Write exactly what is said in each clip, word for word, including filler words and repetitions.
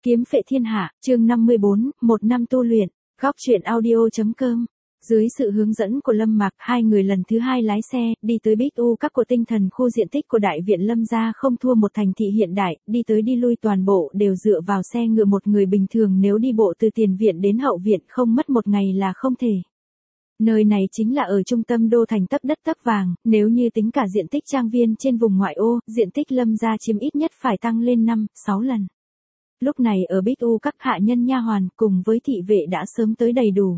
Kiếm phệ thiên hạ, chương năm mươi bốn, một năm tu luyện, góc truyện audio.com. Dưới sự hướng dẫn của Lâm Mạc, hai người lần thứ hai lái xe, đi tới Bích U các của tinh thần khu diện tích của đại viện Lâm gia không thua một thành thị hiện đại, đi tới đi lui toàn bộ đều dựa vào xe ngựa, một người bình thường nếu đi bộ từ tiền viện đến hậu viện không mất một ngày là không thể. Nơi này chính là ở trung tâm đô thành tấp đất tấp vàng, nếu như tính cả diện tích trang viên trên vùng ngoại ô, diện tích Lâm gia chiếm ít nhất phải tăng lên năm, sáu lần. Lúc này ở Bích U các hạ nhân nha hoàn cùng với thị vệ đã sớm tới đầy đủ.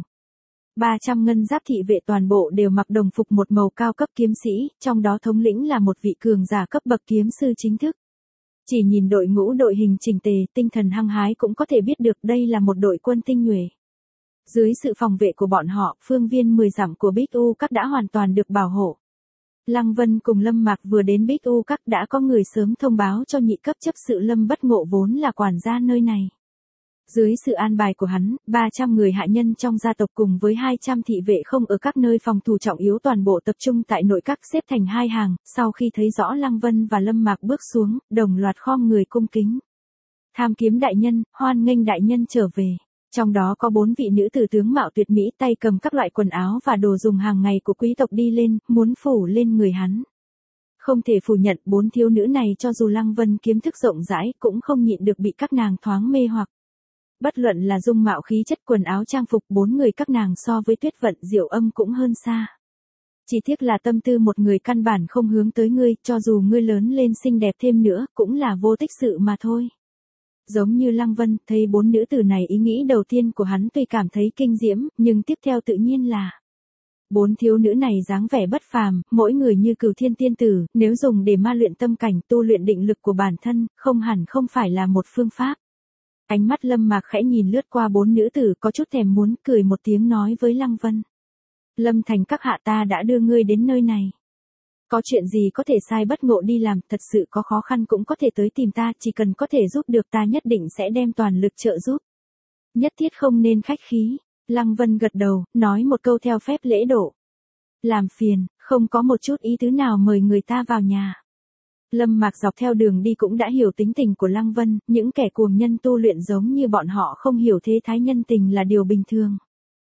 ba trăm ngân giáp thị vệ toàn bộ đều mặc đồng phục một màu cao cấp kiếm sĩ, trong đó thống lĩnh là một vị cường giả cấp bậc kiếm sư chính thức. Chỉ nhìn đội ngũ đội hình chỉnh tề, tinh thần hăng hái cũng có thể biết được đây là một đội quân tinh nhuệ. Dưới sự phòng vệ của bọn họ, phương viên mười dặm của Bích U các đã hoàn toàn được bảo hộ. Lăng Vân cùng Lâm Mạc vừa đến Bích U các đã có người sớm thông báo cho nhị cấp chấp sự Lâm Bất Ngộ vốn là quản gia nơi này. Dưới sự an bài của hắn, ba trăm người hạ nhân trong gia tộc cùng với hai trăm thị vệ không ở các nơi phòng thủ trọng yếu toàn bộ tập trung tại nội các xếp thành hai hàng, sau khi thấy rõ Lăng Vân và Lâm Mạc bước xuống, đồng loạt khom người cung kính. Tham kiếm đại nhân, hoan nghênh đại nhân trở về. Trong đó có bốn vị nữ tử tướng mạo tuyệt mỹ tay cầm các loại quần áo và đồ dùng hàng ngày của quý tộc đi lên, muốn phủ lên người hắn. Không thể phủ nhận bốn thiếu nữ này cho dù Lăng Vân kiếm thức rộng rãi cũng không nhịn được bị các nàng thoáng mê hoặc. Bất luận là dung mạo khí chất quần áo trang phục bốn người các nàng so với Tuyết Vận Diệu Âm cũng hơn xa. Chỉ tiếc là tâm tư một người căn bản không hướng tới ngươi, cho dù ngươi lớn lên xinh đẹp thêm nữa cũng là vô tích sự mà thôi. Giống như Lăng Vân, thấy bốn nữ tử này ý nghĩ đầu tiên của hắn tuy cảm thấy kinh diễm, nhưng tiếp theo tự nhiên là bốn thiếu nữ này dáng vẻ bất phàm, mỗi người như cửu thiên tiên tử, nếu dùng để ma luyện tâm cảnh tu luyện định lực của bản thân, không hẳn không phải là một phương pháp. Ánh mắt Lâm Mạc khẽ nhìn lướt qua bốn nữ tử có chút thèm muốn cười một tiếng nói với Lăng Vân. Lâm Thành các hạ ta đã đưa ngươi đến nơi này. Có chuyện gì có thể sai Bất Ngộ đi làm, thật sự có khó khăn cũng có thể tới tìm ta, chỉ cần có thể giúp được ta nhất định sẽ đem toàn lực trợ giúp. Nhất thiết không nên khách khí. Lăng Vân gật đầu, nói một câu theo phép lễ độ. Làm phiền, không có một chút ý tứ nào mời người ta vào nhà. Lâm Mạc dọc theo đường đi cũng đã hiểu tính tình của Lăng Vân, những kẻ cuồng nhân tu luyện giống như bọn họ không hiểu thế thái nhân tình là điều bình thường.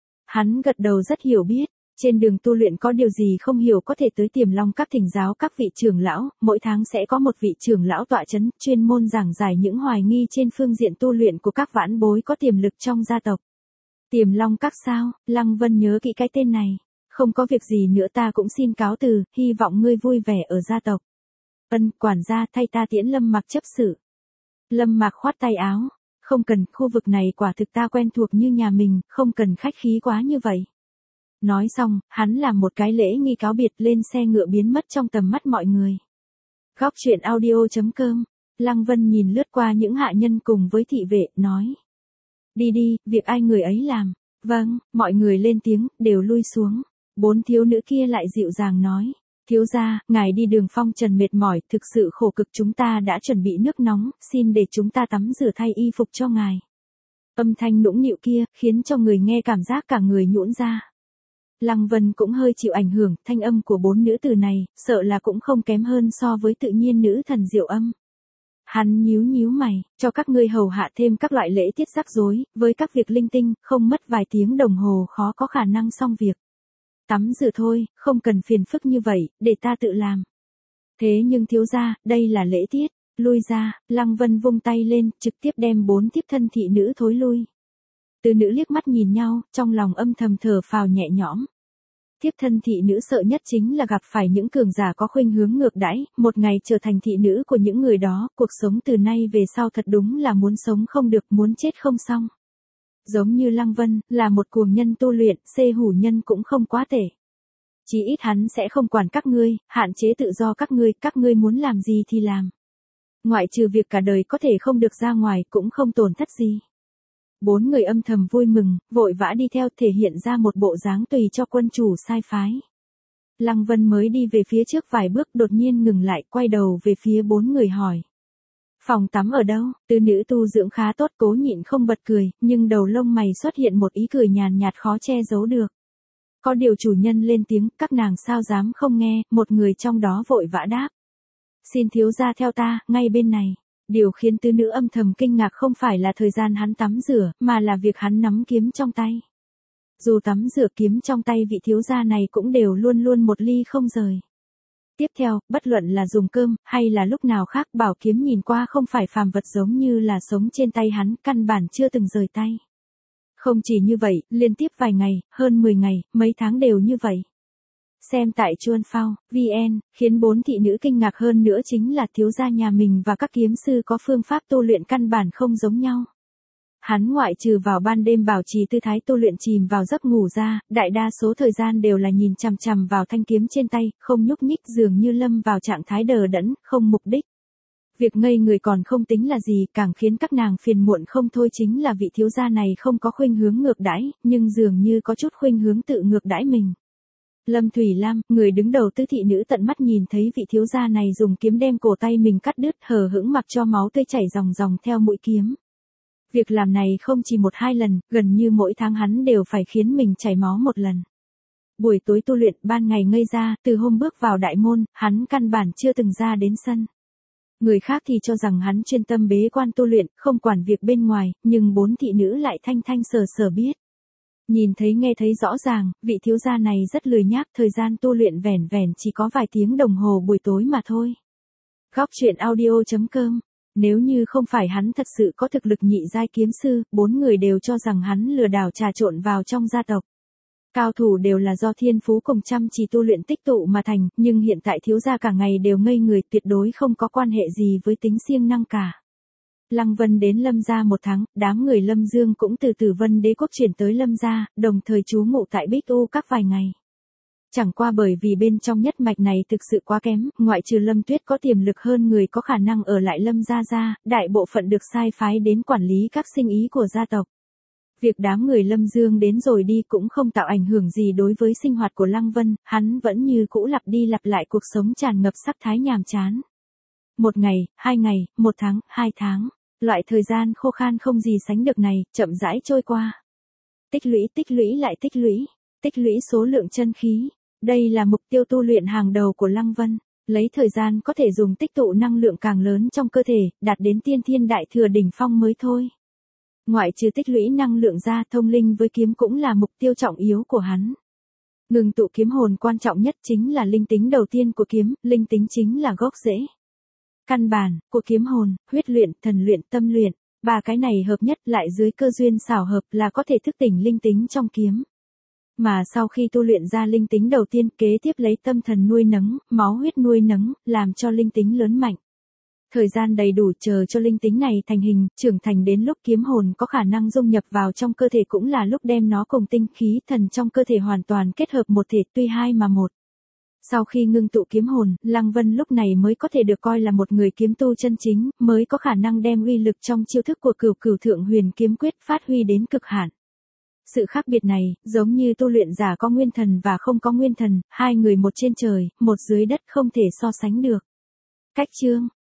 Hắn gật đầu rất hiểu biết. Trên đường tu luyện có điều gì không hiểu có thể tới Tiềm Long các thỉnh giáo các vị trưởng lão, mỗi tháng sẽ có một vị trưởng lão tọa chấn, chuyên môn giảng giải những hoài nghi trên phương diện tu luyện của các vãn bối có tiềm lực trong gia tộc. Tiềm Long các sao? Lăng Vân nhớ kỹ cái tên này. Không có việc gì nữa ta cũng xin cáo từ, hy vọng ngươi vui vẻ ở gia tộc. Ân, quản gia thay ta tiễn Lâm Mạc chấp sự. Lâm Mạc khoát tay áo. Không cần, khu vực này quả thực ta quen thuộc như nhà mình, không cần khách khí quá như vậy. Nói xong, hắn làm một cái lễ nghi cáo biệt lên xe ngựa biến mất trong tầm mắt mọi người. Góc truyện audio.com. Lăng Vân nhìn lướt qua những hạ nhân cùng với thị vệ, nói. Đi đi, việc ai người ấy làm. Vâng, mọi người lên tiếng, đều lui xuống. Bốn thiếu nữ kia lại dịu dàng nói. Thiếu gia, ngài đi đường phong trần mệt mỏi, thực sự khổ cực, chúng ta đã chuẩn bị nước nóng, xin để chúng ta tắm rửa thay y phục cho ngài. Âm thanh nũng nịu kia, khiến cho người nghe cảm giác cả người nhũn ra. Lăng Vân cũng hơi chịu ảnh hưởng, thanh âm của bốn nữ tử này, sợ là cũng không kém hơn so với tự nhiên nữ thần Diệu Âm. Hắn nhíu nhíu mày, cho các ngươi hầu hạ thêm các loại lễ tiết rắc rối, với các việc linh tinh, không mất vài tiếng đồng hồ khó có khả năng xong việc. Tắm rửa thôi, không cần phiền phức như vậy, để ta tự làm. Thế nhưng thiếu gia, đây là lễ tiết, lui ra, Lăng Vân vung tay lên, trực tiếp đem bốn thiếp thân thị nữ thối lui. Từ nữ liếc mắt nhìn nhau, trong lòng âm thầm thở phào nhẹ nhõm. Thiếp thân thị nữ sợ nhất chính là gặp phải những cường giả có khuynh hướng ngược đãi, một ngày trở thành thị nữ của những người đó, cuộc sống từ nay về sau thật đúng là muốn sống không được, muốn chết không xong. Giống như Lăng Vân, là một cuồng nhân tu luyện, xê hủ nhân cũng không quá tệ. Chỉ ít hắn sẽ không quản các ngươi, hạn chế tự do các ngươi, các ngươi muốn làm gì thì làm. Ngoại trừ việc cả đời có thể không được ra ngoài cũng không tổn thất gì. Bốn người âm thầm vui mừng, vội vã đi theo thể hiện ra một bộ dáng tùy cho quân chủ sai phái. Lăng Vân mới đi về phía trước vài bước đột nhiên ngừng lại, quay đầu về phía bốn người hỏi. Phòng tắm ở đâu? Từ nữ tu dưỡng khá tốt cố nhịn không bật cười, nhưng đầu lông mày xuất hiện một ý cười nhàn nhạt khó che giấu được. Có điều chủ nhân lên tiếng, các nàng sao dám không nghe, một người trong đó vội vã đáp. Xin thiếu gia theo ta, ngay bên này. Điều khiến tứ nữ âm thầm kinh ngạc không phải là thời gian hắn tắm rửa, mà là việc hắn nắm kiếm trong tay. Dù tắm rửa kiếm trong tay vị thiếu gia này cũng đều luôn luôn một ly không rời. Tiếp theo, bất luận là dùng cơm, hay là lúc nào khác, bảo kiếm nhìn qua không phải phàm vật giống như là sống trên tay hắn, căn bản chưa từng rời tay. Không chỉ như vậy, liên tiếp vài ngày, hơn mười ngày, mấy tháng đều như vậy. Xem tại Chuan Phao, vê en, khiến bốn thị nữ kinh ngạc hơn nữa chính là thiếu gia nhà mình và các kiếm sư có phương pháp tu luyện căn bản không giống nhau. Hắn ngoại trừ vào ban đêm bảo trì tư thái tu luyện chìm vào giấc ngủ ra, đại đa số thời gian đều là nhìn chằm chằm vào thanh kiếm trên tay, không nhúc nhích, dường như lâm vào trạng thái đờ đẫn, không mục đích. Việc ngây người còn không tính là gì, càng khiến các nàng phiền muộn không thôi chính là vị thiếu gia này không có khuynh hướng ngược đãi, nhưng dường như có chút khuynh hướng tự ngược đãi mình. Lâm Thủy Lam, người đứng đầu tứ thị nữ tận mắt nhìn thấy vị thiếu gia này dùng kiếm đem cổ tay mình cắt đứt, hờ hững mặc cho máu tươi chảy ròng ròng theo mũi kiếm. Việc làm này không chỉ một hai lần, gần như mỗi tháng hắn đều phải khiến mình chảy máu một lần. Buổi tối tu luyện, ban ngày ngây ra, từ hôm bước vào đại môn, hắn căn bản chưa từng ra đến sân. Người khác thì cho rằng hắn chuyên tâm bế quan tu luyện, không quản việc bên ngoài, nhưng bốn thị nữ lại thanh thanh sờ sờ biết. Nhìn thấy nghe thấy rõ ràng, vị thiếu gia này rất lười nhác, thời gian tu luyện vẻn vẻn chỉ có vài tiếng đồng hồ buổi tối mà thôi. Góc truyện audio chấm com. Nếu như không phải hắn thật sự có thực lực nhị giai kiếm sư, bốn người đều cho rằng hắn lừa đảo trà trộn vào trong gia tộc. Cao thủ đều là do thiên phú cùng chăm chỉ tu luyện tích tụ mà thành, nhưng hiện tại thiếu gia cả ngày đều ngây người, tuyệt đối không có quan hệ gì với tính siêng năng cả. Lăng Vân đến Lâm gia một tháng, đám người Lâm Dương cũng từ Tử Vân Đế quốc chuyển tới Lâm gia, đồng thời trú ngụ tại Bích U các vài ngày. Chẳng qua bởi vì bên trong nhất mạch này thực sự quá kém, ngoại trừ Lâm Tuyết có tiềm lực hơn người có khả năng ở lại Lâm gia ra, đại bộ phận được sai phái đến quản lý các sinh ý của gia tộc. Việc đám người Lâm Dương đến rồi đi cũng không tạo ảnh hưởng gì đối với sinh hoạt của Lăng Vân, hắn vẫn như cũ lặp đi lặp lại cuộc sống tràn ngập sắc thái nhàm chán. Một ngày, hai ngày, một tháng, hai tháng, loại thời gian khô khan không gì sánh được này, chậm rãi trôi qua. Tích lũy tích lũy lại tích lũy, tích lũy số lượng chân khí. Đây là mục tiêu tu luyện hàng đầu của Lăng Vân, lấy thời gian có thể dùng tích tụ năng lượng càng lớn trong cơ thể, đạt đến tiên thiên đại thừa đỉnh phong mới thôi. Ngoại trừ tích lũy năng lượng ra, thông linh với kiếm cũng là mục tiêu trọng yếu của hắn. Ngừng tụ kiếm hồn quan trọng nhất chính là linh tính đầu tiên của kiếm, linh tính chính là gốc rễ. Căn bản của kiếm hồn, huyết luyện, thần luyện, tâm luyện, ba cái này hợp nhất lại dưới cơ duyên xảo hợp là có thể thức tỉnh linh tính trong kiếm. Mà sau khi tu luyện ra linh tính đầu tiên, kế tiếp lấy tâm thần nuôi nấng, máu huyết nuôi nấng, làm cho linh tính lớn mạnh. Thời gian đầy đủ chờ cho linh tính này thành hình, trưởng thành đến lúc kiếm hồn có khả năng dung nhập vào trong cơ thể cũng là lúc đem nó cùng tinh khí thần trong cơ thể hoàn toàn kết hợp một thể, tuy hai mà một. Sau khi ngưng tụ kiếm hồn, Lăng Vân lúc này mới có thể được coi là một người kiếm tu chân chính, mới có khả năng đem uy lực trong chiêu thức của Cửu Cửu Thượng Huyền Kiếm Quyết phát huy đến cực hạn. Sự khác biệt này, giống như tu luyện giả có nguyên thần và không có nguyên thần, hai người một trên trời, một dưới đất không thể so sánh được. Cách chương